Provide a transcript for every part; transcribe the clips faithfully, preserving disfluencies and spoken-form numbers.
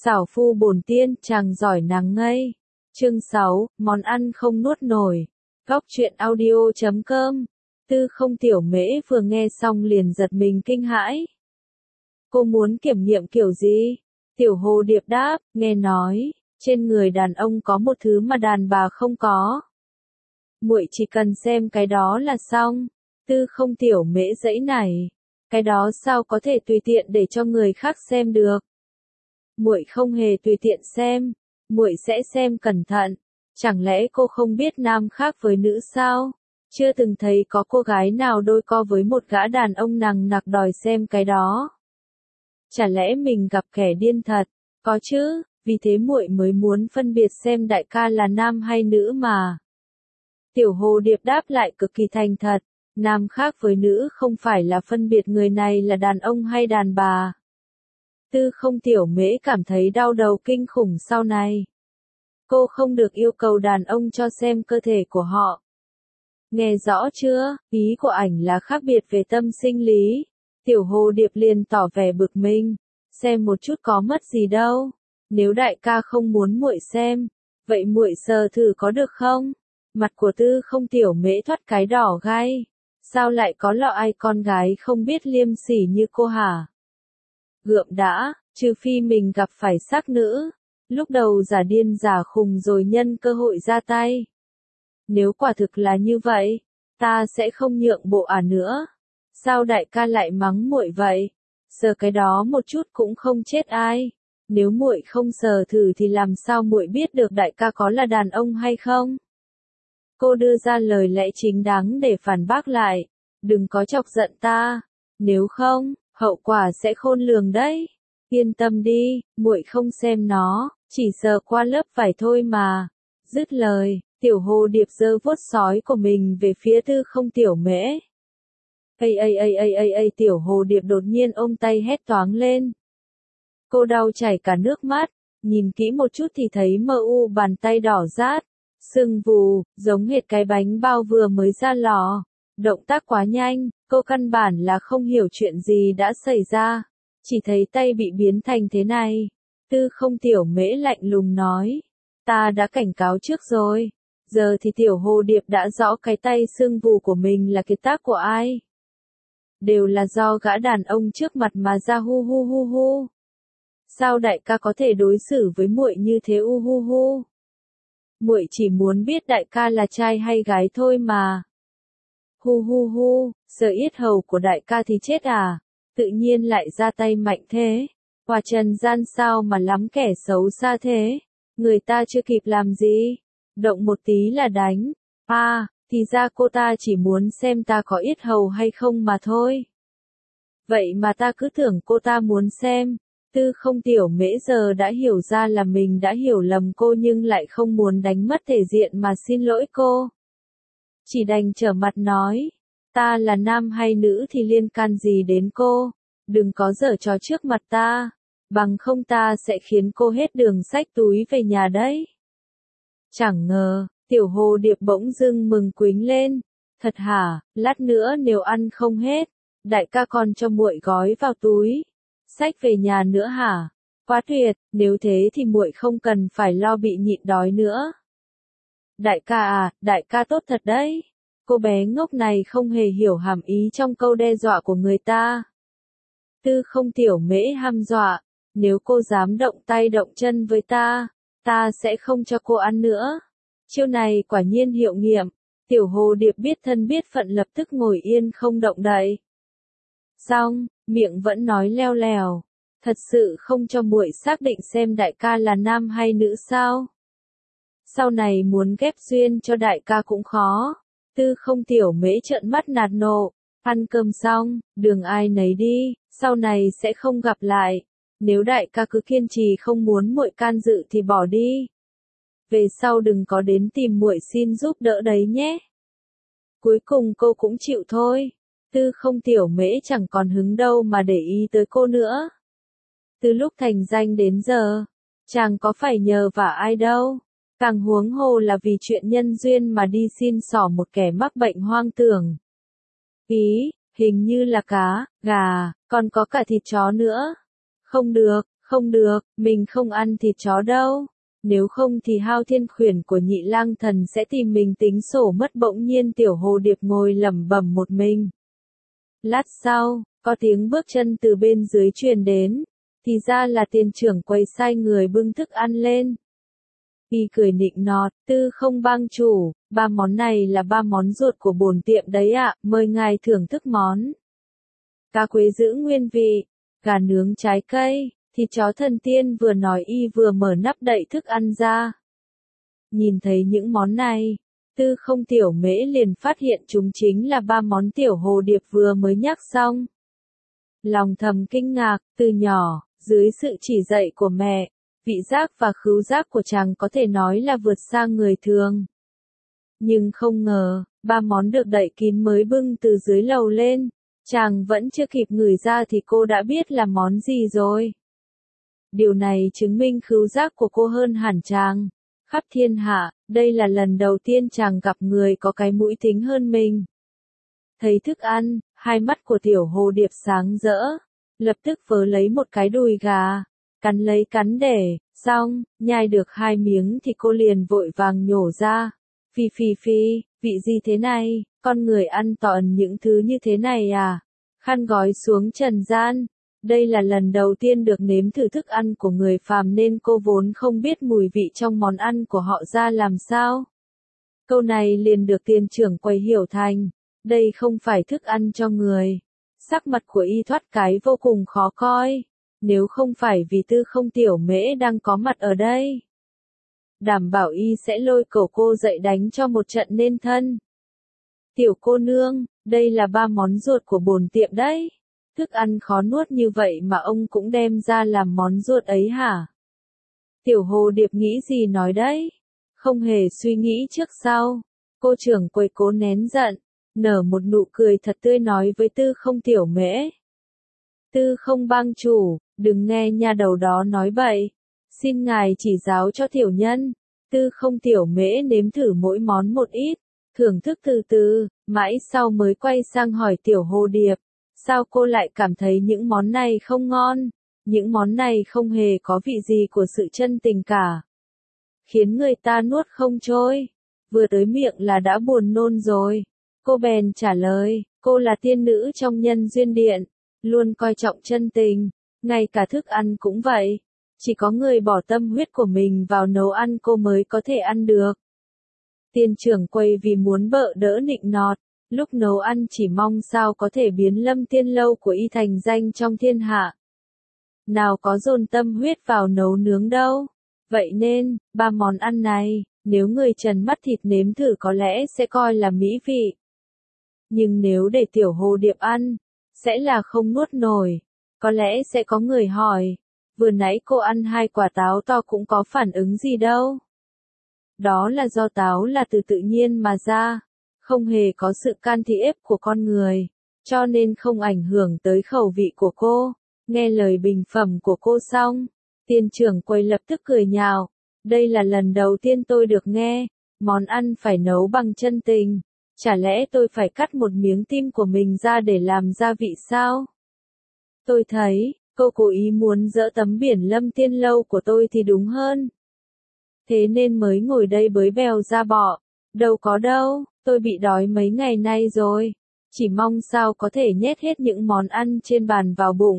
Xảo phu bổn tiên, chàng giỏi nàng ngây. Chương sáu, món ăn không nuốt nổi. Góc truyện audio chấm com. Tư Không Tiểu Mễ vừa nghe xong liền giật mình kinh hãi. Cô muốn kiểm nghiệm kiểu gì? Tiểu Hồ Điệp đáp, nghe nói, trên người đàn ông có một thứ mà đàn bà không có. Muội chỉ cần xem cái đó là xong. Tư Không Tiểu Mễ giãy nảy. Cái đó sao có thể tùy tiện để cho người khác xem được? Muội không hề tùy tiện xem, muội sẽ xem cẩn thận. Chẳng lẽ cô không biết nam khác với nữ sao? Chưa từng thấy có cô gái nào đôi co với một gã đàn ông nằng nặc đòi xem cái đó. Chả lẽ mình gặp kẻ điên thật? Có chứ, vì thế muội mới muốn phân biệt xem đại ca là nam hay nữ mà. Tiểu Hồ Điệp đáp lại cực kỳ thành thật, nam khác với nữ không phải là phân biệt người này là đàn ông hay đàn bà. Tư Không Tiểu Mễ cảm thấy đau đầu kinh khủng sau này. Cô không được yêu cầu đàn ông cho xem cơ thể của họ. Nghe rõ chưa, ý của ảnh là khác biệt về tâm sinh lý. Tiểu Hồ Điệp liền tỏ vẻ bực mình, xem một chút có mất gì đâu. Nếu đại ca không muốn muội xem, vậy muội sờ thử có được không? Mặt của Tư Không Tiểu Mễ thoát cái đỏ gai. Sao lại có lọ ai con gái không biết liêm sỉ như cô hả? Gượm đã, trừ phi mình gặp phải sắc nữ. Lúc đầu giả điên giả khùng rồi nhân cơ hội ra tay. Nếu quả thực là như vậy, ta sẽ không nhượng bộ à nữa. Sao đại ca lại mắng muội vậy? Sờ cái đó một chút cũng không chết ai. Nếu muội không sờ thử thì làm sao muội biết được đại ca có là đàn ông hay không? Cô đưa ra lời lẽ chính đáng để phản bác lại. Đừng có chọc giận ta. Nếu không, hậu quả sẽ khôn lường đấy. Yên tâm đi, muội không xem nó, chỉ sờ qua lớp vải thôi mà. Dứt lời, Tiểu Hồ Điệp giơ vuốt sói của mình về phía Tư Không Tiểu Mễ. Ây ây ây ây ây ây Tiểu Hồ Điệp đột nhiên ôm tay hét toáng lên. Cô đau chảy cả nước mắt, nhìn kỹ một chút thì thấy mờ u bàn tay đỏ rát, sưng vù, giống hệt cái bánh bao vừa mới ra lò. Động tác quá nhanh, cô căn bản là không hiểu chuyện gì đã xảy ra. Chỉ thấy tay bị biến thành thế này. Tư Không Tiểu Mễ lạnh lùng nói. Ta đã cảnh cáo trước rồi. Giờ thì Tiểu Hồ Điệp đã rõ cái tay sưng vù của mình là kiệt tác của ai. Đều là do gã đàn ông trước mặt mà ra hu hu hu hu. Sao đại ca có thể đối xử với muội như thế u hu hu? Muội chỉ muốn biết đại ca là trai hay gái thôi mà. Hu hu hu, sờ yết hầu của đại ca thì chết à? Tự nhiên lại ra tay mạnh thế. Quả trần gian sao mà lắm kẻ xấu xa thế. Người ta chưa kịp làm gì. Động một tí là đánh. À, thì ra cô ta chỉ muốn xem ta có yết hầu hay không mà thôi. Vậy mà ta cứ tưởng cô ta muốn xem. Tư Không Tiểu Mễ giờ đã hiểu ra là mình đã hiểu lầm cô nhưng lại không muốn đánh mất thể diện mà xin lỗi cô. Chỉ đành trở mặt nói. Ta là nam hay nữ thì liên can gì đến cô, đừng có giở trò trước mặt ta, bằng không ta sẽ khiến cô hết đường xách túi về nhà đấy. Chẳng ngờ, Tiểu Hồ Điệp bỗng dưng mừng quính lên, thật hả, lát nữa nếu ăn không hết, đại ca còn cho muội gói vào túi, xách về nhà nữa hả? Quá tuyệt, nếu thế thì muội không cần phải lo bị nhịn đói nữa. Đại ca à, đại ca tốt thật đấy. Cô bé ngốc này không hề hiểu hàm ý trong câu đe dọa của người ta. Tư Không Tiểu Mễ hăm dọa, nếu cô dám động tay động chân với ta, ta sẽ không cho cô ăn nữa. Chiêu này quả nhiên hiệu nghiệm, Tiểu Hồ Điệp biết thân biết phận lập tức ngồi yên không động đậy. Xong, miệng vẫn nói leo lèo, thật sự không cho muội xác định xem đại ca là nam hay nữ sao? Sau này muốn ghép duyên cho đại ca cũng khó. Tư Không Tiểu Mễ trợn mắt nạt nộ, ăn cơm xong, đường ai nấy đi, sau này sẽ không gặp lại. Nếu đại ca cứ kiên trì không muốn muội can dự thì bỏ đi. Về sau đừng có đến tìm muội xin giúp đỡ đấy nhé. Cuối cùng cô cũng chịu thôi. Tư Không Tiểu Mễ chẳng còn hứng đâu mà để ý tới cô nữa. Từ lúc thành danh đến giờ, chàng có phải nhờ vả ai đâu. Càng huống hồ là vì chuyện nhân duyên mà đi xin xỏ một kẻ mắc bệnh hoang tưởng. Ý, hình như là cá, gà, còn có cả thịt chó nữa. Không được, không Không được, mình không ăn thịt chó đâu. Nếu không thì Hao Thiên Khuyển của Nhị Lang Thần sẽ tìm mình tính sổ mất. Bỗng nhiên Tiểu Hồ Điệp ngồi lẩm bẩm một mình. Lát sau, có tiếng bước chân từ bên dưới truyền đến, thì ra là tiền trưởng quầy sai người bưng thức ăn lên. Y cười nịnh nọt, Tư Không bang chủ, ba món này là ba món ruột của bổn tiệm đấy ạ, mời ngài thưởng thức món. Cá quế giữ nguyên vị, gà nướng trái cây, thịt chó thần tiên. Vừa nói y vừa mở nắp đậy thức ăn ra. Nhìn thấy những món này, Tư Không Tiểu Mễ liền phát hiện chúng chính là ba món Tiểu Hồ Điệp vừa mới nhắc xong. Lòng thầm kinh ngạc, từ nhỏ, dưới sự chỉ dạy của mẹ, vị giác và khứu giác của chàng có thể nói là vượt xa người thường. Nhưng không ngờ, ba món được đậy kín mới bưng từ dưới lầu lên, chàng vẫn chưa kịp ngửi ra thì cô đã biết là món gì rồi. Điều này chứng minh khứu giác của cô hơn hẳn chàng. Khắp thiên hạ, đây là lần đầu tiên chàng gặp người có cái mũi thính hơn mình. Thấy thức ăn, hai mắt của Tiểu Hồ Điệp sáng rỡ, lập tức vớ lấy một cái đùi gà, cắn lấy cắn để, xong, nhai được hai miếng thì cô liền vội vàng nhổ ra. Phi phi phi, vị gì thế này, con người ăn toàn những thứ như thế này à? Khăn gói xuống trần gian. Đây là lần đầu tiên được nếm thử thức ăn của người phàm nên cô vốn không biết mùi vị trong món ăn của họ ra làm sao. Câu này liền được tiền trưởng quầy hiểu thành, đây không phải thức ăn cho người. Sắc mặt của y thoát cái vô cùng khó coi, nếu không phải vì Tư Không Tiểu Mễ đang có mặt ở đây. Đảm bảo y sẽ lôi cổ cô dậy đánh cho một trận nên thân. Tiểu cô nương, đây là ba món ruột của bổn tiệm đấy. Thức ăn khó nuốt như vậy mà ông cũng đem ra làm món ruột ấy hả? Tiểu Hồ Điệp nghĩ gì nói đấy? Không hề suy nghĩ trước sau. Cô trưởng quầy cố nén giận, nở một nụ cười thật tươi nói với Tư Không Tiểu Mễ. Tư Không bang chủ, đừng nghe nha đầu đó nói bậy. Xin ngài chỉ giáo cho tiểu nhân. Tư Không Tiểu Mễ nếm thử mỗi món một ít, thưởng thức từ từ, mãi sau mới quay sang hỏi Tiểu Hồ Điệp. Sao cô lại cảm thấy những món này không ngon? Những món này không hề có vị gì của sự chân tình cả. Khiến người ta nuốt không trôi. Vừa tới miệng là đã buồn nôn rồi. Cô bèn trả lời, cô là tiên nữ trong nhân duyên điện, luôn coi trọng chân tình, ngay cả thức ăn cũng vậy. Chỉ có người bỏ tâm huyết của mình vào nấu ăn cô mới có thể ăn được. Tiền trưởng quầy vì muốn bợ đỡ nịnh nọt, lúc nấu ăn chỉ mong sao có thể biến Lâm Tiên Lâu của y thành danh trong thiên hạ. Nào có dồn tâm huyết vào nấu nướng đâu. Vậy nên, ba món ăn này, nếu người trần mắt thịt nếm thử có lẽ sẽ coi là mỹ vị. Nhưng nếu để Tiểu Hồ Điệp ăn, sẽ là không nuốt nổi. Có lẽ sẽ có người hỏi, vừa nãy cô ăn hai quả táo to cũng có phản ứng gì đâu. Đó là do táo là từ tự nhiên mà ra, không hề có sự can thiệp của con người, cho nên không ảnh hưởng tới khẩu vị của cô. Nghe lời bình phẩm của cô xong, tiền trưởng quầy lập tức cười nhạo, đây là lần đầu tiên tôi được nghe, món ăn phải nấu bằng chân tình, chả lẽ tôi phải cắt một miếng tim của mình ra để làm gia vị sao? Tôi thấy, cô cố ý muốn dỡ tấm biển Lâm Tiên Lâu của tôi thì đúng hơn. Thế nên mới ngồi đây bới bèo ra bọ, đâu có đâu, tôi bị đói mấy ngày nay rồi, chỉ mong sao có thể nhét hết những món ăn trên bàn vào bụng.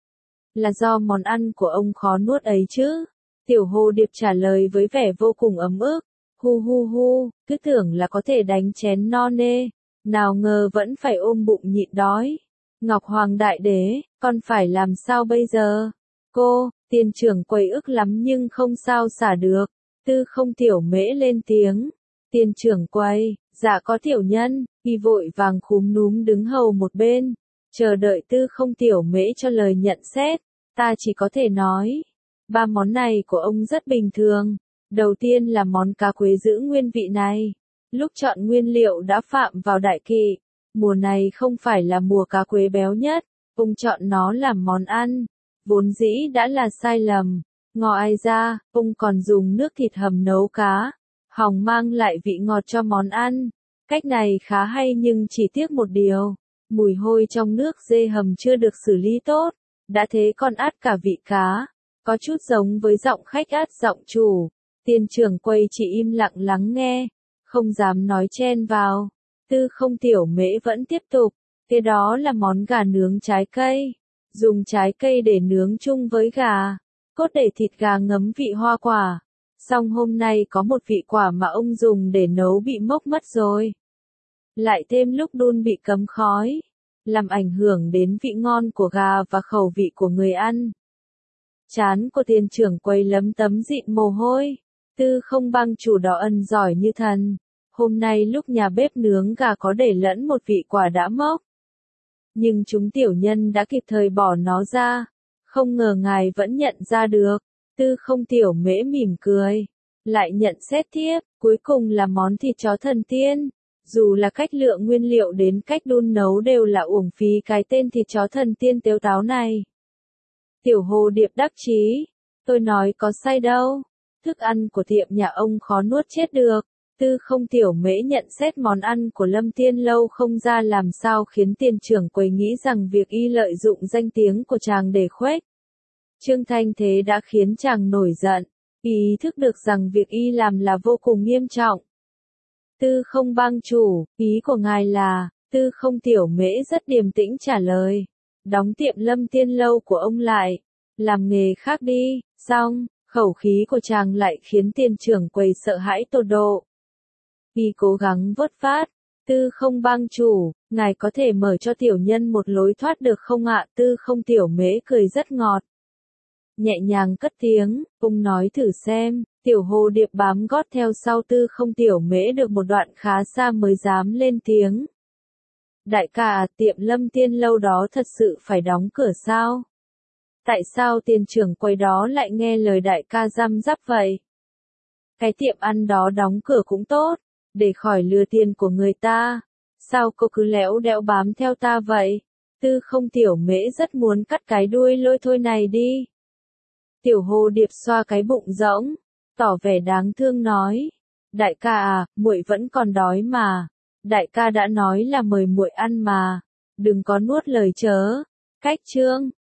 Là do món ăn của ông khó nuốt ấy chứ? Tiểu Hồ Điệp trả lời với vẻ vô cùng ấm ức, hu hu hu, cứ tưởng là có thể đánh chén no nê, nào ngờ vẫn phải ôm bụng nhịn đói. Ngọc Hoàng Đại Đế, con phải làm sao bây giờ? Cô, tiền trưởng quầy ức lắm nhưng không sao xả được. Tư Không Tiểu Mễ lên tiếng. Tiền trưởng quầy, dạ có tiểu nhân, y vội vàng khúm núm đứng hầu một bên, chờ đợi Tư Không Tiểu Mễ cho lời nhận xét. Ta chỉ có thể nói, ba món này của ông rất bình thường. Đầu tiên là món cá quế giữ nguyên vị này. Lúc chọn nguyên liệu đã phạm vào đại kỵ. Mùa này không phải là mùa cá quế béo nhất, ông chọn nó làm món ăn, vốn dĩ đã là sai lầm. Ngoài ra, ông còn dùng nước thịt hầm nấu cá, hòng mang lại vị ngọt cho món ăn. Cách này khá hay nhưng chỉ tiếc một điều, mùi hôi trong nước dê hầm chưa được xử lý tốt, đã thế còn át cả vị cá. có chút giống với giọng khách át giọng chủ. Tiền trưởng quầy chỉ im lặng lắng nghe, không dám nói chen vào. Tư không tiểu mễ vẫn tiếp tục, cái đó là món gà nướng trái cây. Dùng trái cây để nướng chung với gà, cốt để thịt gà ngấm vị hoa quả. Xong hôm nay có một vị quả mà ông dùng để nấu bị mốc mất rồi. Lại thêm lúc đun bị cấm khói, làm ảnh hưởng đến vị ngon của gà và khẩu vị của người ăn. Trán của tiền trưởng quầy lấm tấm dịn mồ hôi. Tư không bang chủ đỏ ân giỏi như thần. Hôm nay lúc nhà bếp nướng gà có để lẫn một vị quả đã mốc. Nhưng chúng tiểu nhân đã kịp thời bỏ nó ra. Không ngờ ngài vẫn nhận ra được. Tư không tiểu mễ mỉm cười. Lại nhận xét tiếp, cuối cùng là món thịt chó thần tiên. Dù là cách lựa nguyên liệu đến cách đun nấu đều là uổng phí cái tên thịt chó thần tiên tếu táo này. Tiểu hồ điệp đắc chí. Tôi nói có sai đâu. Thức ăn của tiệm nhà ông khó nuốt chết được. Tư không tiểu mễ nhận xét món ăn của Lâm Tiên Lâu không ra làm sao khiến tiền trưởng quầy nghĩ rằng việc y lợi dụng danh tiếng của chàng để khuếch Trương thanh thế đã khiến chàng nổi giận. Ý thức được rằng việc y làm là vô cùng nghiêm trọng. Tư không bang chủ, ý của ngài là, tư không tiểu mễ rất điềm tĩnh trả lời. Đóng tiệm Lâm Tiên Lâu của ông lại. Làm nghề khác đi, xong, khẩu khí của chàng lại khiến tiền trưởng quầy sợ hãi tột độ. Y cố gắng vớt phát. Tư không bang chủ, ngài có thể mở cho tiểu nhân một lối thoát được không ạ? Tư không tiểu mễ cười rất ngọt. Nhẹ nhàng cất tiếng, ông nói thử xem. Tiểu hồ điệp bám gót theo sau tư không tiểu mễ được một đoạn khá xa mới dám lên tiếng. Đại ca, tiệm Lâm Tiên Lâu đó thật sự phải đóng cửa sao? Tại sao tiền trưởng quầy đó lại nghe lời đại ca răm rắp vậy? Cái tiệm ăn đó đóng cửa cũng tốt, để khỏi lừa tiền của người ta. Sao cô cứ léo đẽo bám theo ta vậy? Tư không tiểu mễ rất muốn cắt cái đuôi lôi thôi này đi. Tiểu hồ điệp xoa cái bụng rỗng, tỏ vẻ đáng thương nói. Đại ca à, muội vẫn còn đói mà. Đại ca đã nói là mời muội ăn mà. Đừng có nuốt lời chớ. Cách chương.